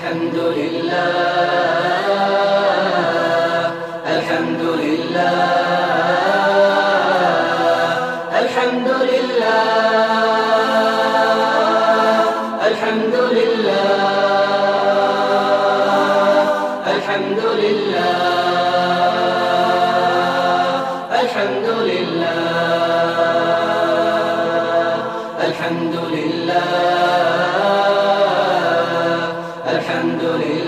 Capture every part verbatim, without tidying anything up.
الحمد لله الحمد لله الحمد لله الحمد لله الحمد لله الحمد لله الحمد لله الحمد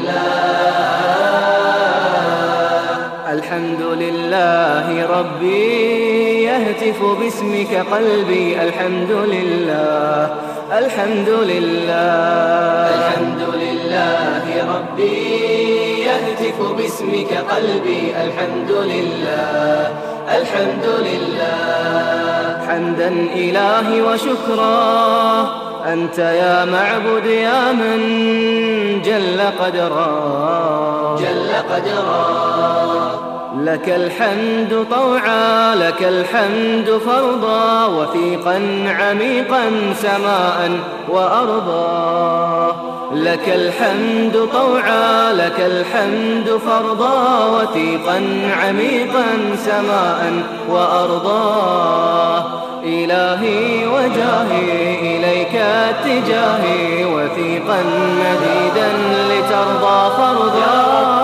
لله الحمد لله ربي يهتف باسمك قلبي الحمد لله الحمد لله الحمد لله ربي يهتف باسمك قلبي الحمد لله الحمد لله حمدا إلهي وشكرا أنت يا معبد يا من جل قدرا جل قدرا لك الحمد طوعا لك الحمد فرضا وثيقا عميقا سماء وأرضا لك الحمد طوعا لك الحمد فرضا وثيقا عميقا سماء وأرضا إلهي وجاهي إليك اتجاهي وثيقا مديدا لترضى فرضا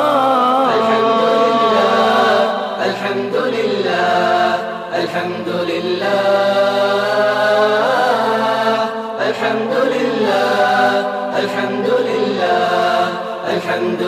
الحمد لله الحمد لله الحمد لله الحمد لله الحمد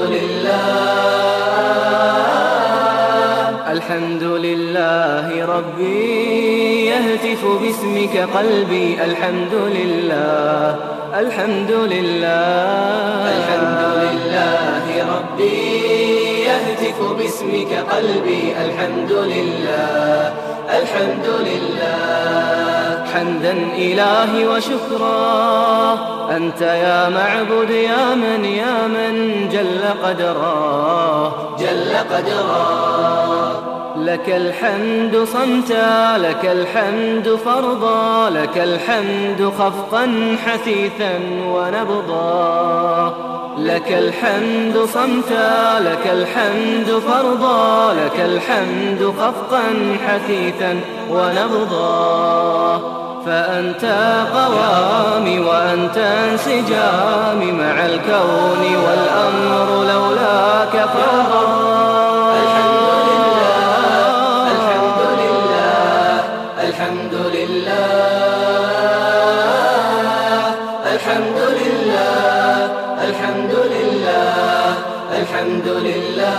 لله الحمد لله ربي يهتف باسمك قلبي الحمد لله الحمد لله الحمد لله ربي يهتف باسمك قلبي الحمد لله الحمد لله حمدا إلهي وشكرا أنت يا معبد يا من يا من جل قدرا جل قدرا لك الحمد صمتا لك الحمد فرضا لك الحمد خفقا حثيثا ونبضا لك الحمد صمتا لك الحمد فرضا لك الحمد خفقا حثيثا ونبضا فأنت قوامي وأنت انسجامي مع الكون والأمر لولاك فاضا الحمد لله الحمد لله الحمد لله الحمد لله الحمد لله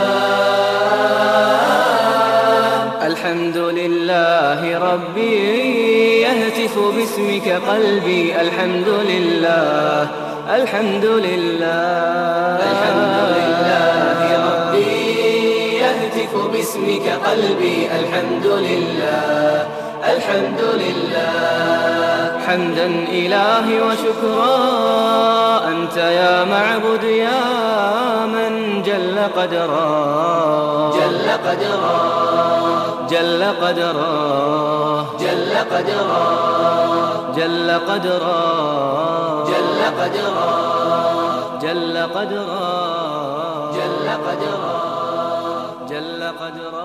الحمد لله ربي يهتف باسمك قلبي الحمد لله الحمد لله الحمد لله ربي يهتف باسمك قلبي الحمد لله الحمد لله حمدا إلهي وشكرا أنت يا معبد يا من جل قدرا جل قدرا جل قدرا جل قدرا جل قدرا جل قدرا جل قدرا جل قدرا جل قدرا